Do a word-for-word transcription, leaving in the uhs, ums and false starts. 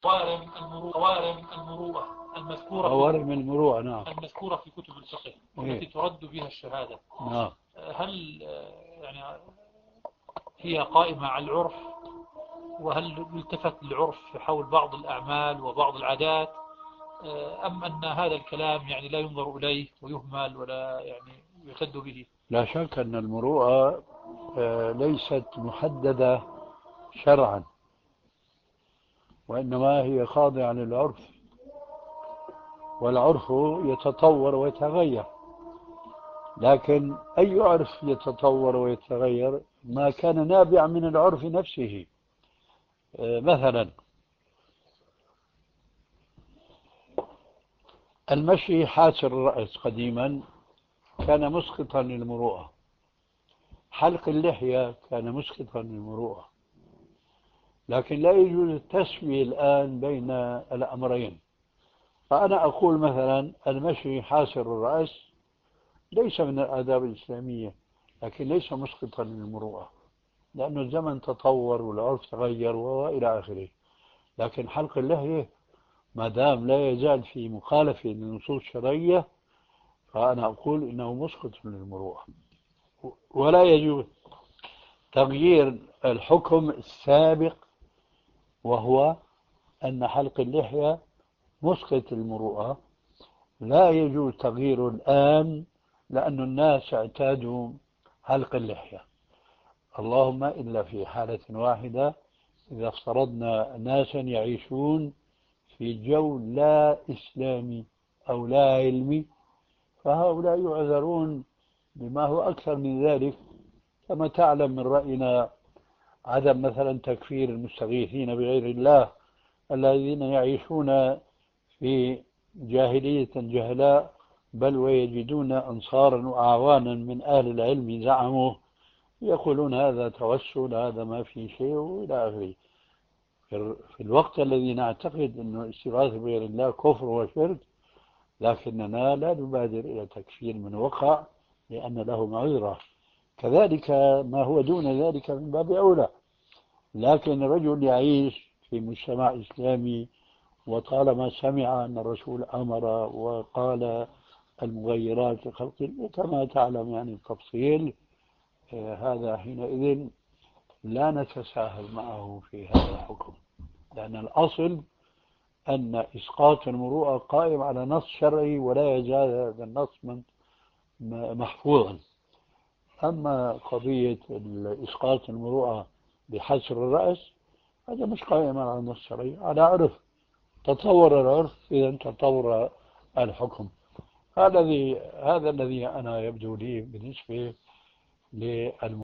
قوارم المروءة قوارم المروءة المذكورة قوارم المروءة نعم المذكورة في كتب الفقه إيه؟ التي ترد بها الشهادة نعم. هل يعني هي قائمة على العرف، وهل يلتفت للعرف حول بعض الأعمال وبعض العادات، أم أن هذا الكلام يعني لا ينظر إليه ويهمل ولا يعني يعتد به؟ لا شك أن المروءة ليست محددة شرعا، وإنما هي خاضعة للعرف، والعرف يتطور ويتغير. لكن أي عرف يتطور ويتغير ما كان نابع من العرف نفسه. مثلا المشي حاسر الرأس قديما كان مسقطا للمروءة، حلق اللحية كان مسقطا للمروءة، لكن لا يجوز التسوية الآن بين الأمرين. فأنا أقول مثلا المشي حاسر الرأس ليس من الآداب الإسلامية، لكن ليس مسقطا للمروءة، لأن الزمن تطور والعرف تغير وإلى آخره. لكن حلق اللحية ما دام لا يزال في مخالفة للنصوص الشرعية فأنا أقول إنه مسقط للمروءة، ولا يجوز تغيير الحكم السابق، وهو أن حلق اللحية مسقط المروءة. لا يجوز تغييره الآن لأن الناس اعتادوا حلق اللحية، اللهم إلا في حالة واحدة، إذا افترضنا ناسا يعيشون في جو لا إسلامي أو لا علمي، فهؤلاء يعذرون بما هو أكثر من ذلك. كما تعلم من رأينا عدم مثلا تكفير المستغيثين بغير الله الذين يعيشون في جاهلية جهلاء، بل ويجدون أنصارا وأعوانا من أهل العلم زعموا يقولون هذا توسل، هذا ما في شيء وإلى آخره. في الوقت الذي نعتقد أنه الاستغاثة بغير الله كفر وشرك، لكننا لا نبادر إلى تكفير من وقع لأن له معذرة. كذلك ما هو دون ذلك من باب أولى. لكن رجل يعيش في مجتمع إسلامي وطالما سمع أن الرسول أمر وقال المغيرات لخلق كما تعلم يعني التفصيل، هذا حينئذ لا نتساهل معه في هذا الحكم، لأن الأصل أن إسقاط المروءة قائم على نص شرعي ولا يزال هذا النص محفوظا. أما قضية إسقاط المروءة بحسر الرأس هذا مش قائم على نص شرعي، على عرف. تطور العرف إذا تطور الحكم. هذا الذي هذا الذي أنا يبدو لي بالنسبة للمروءة.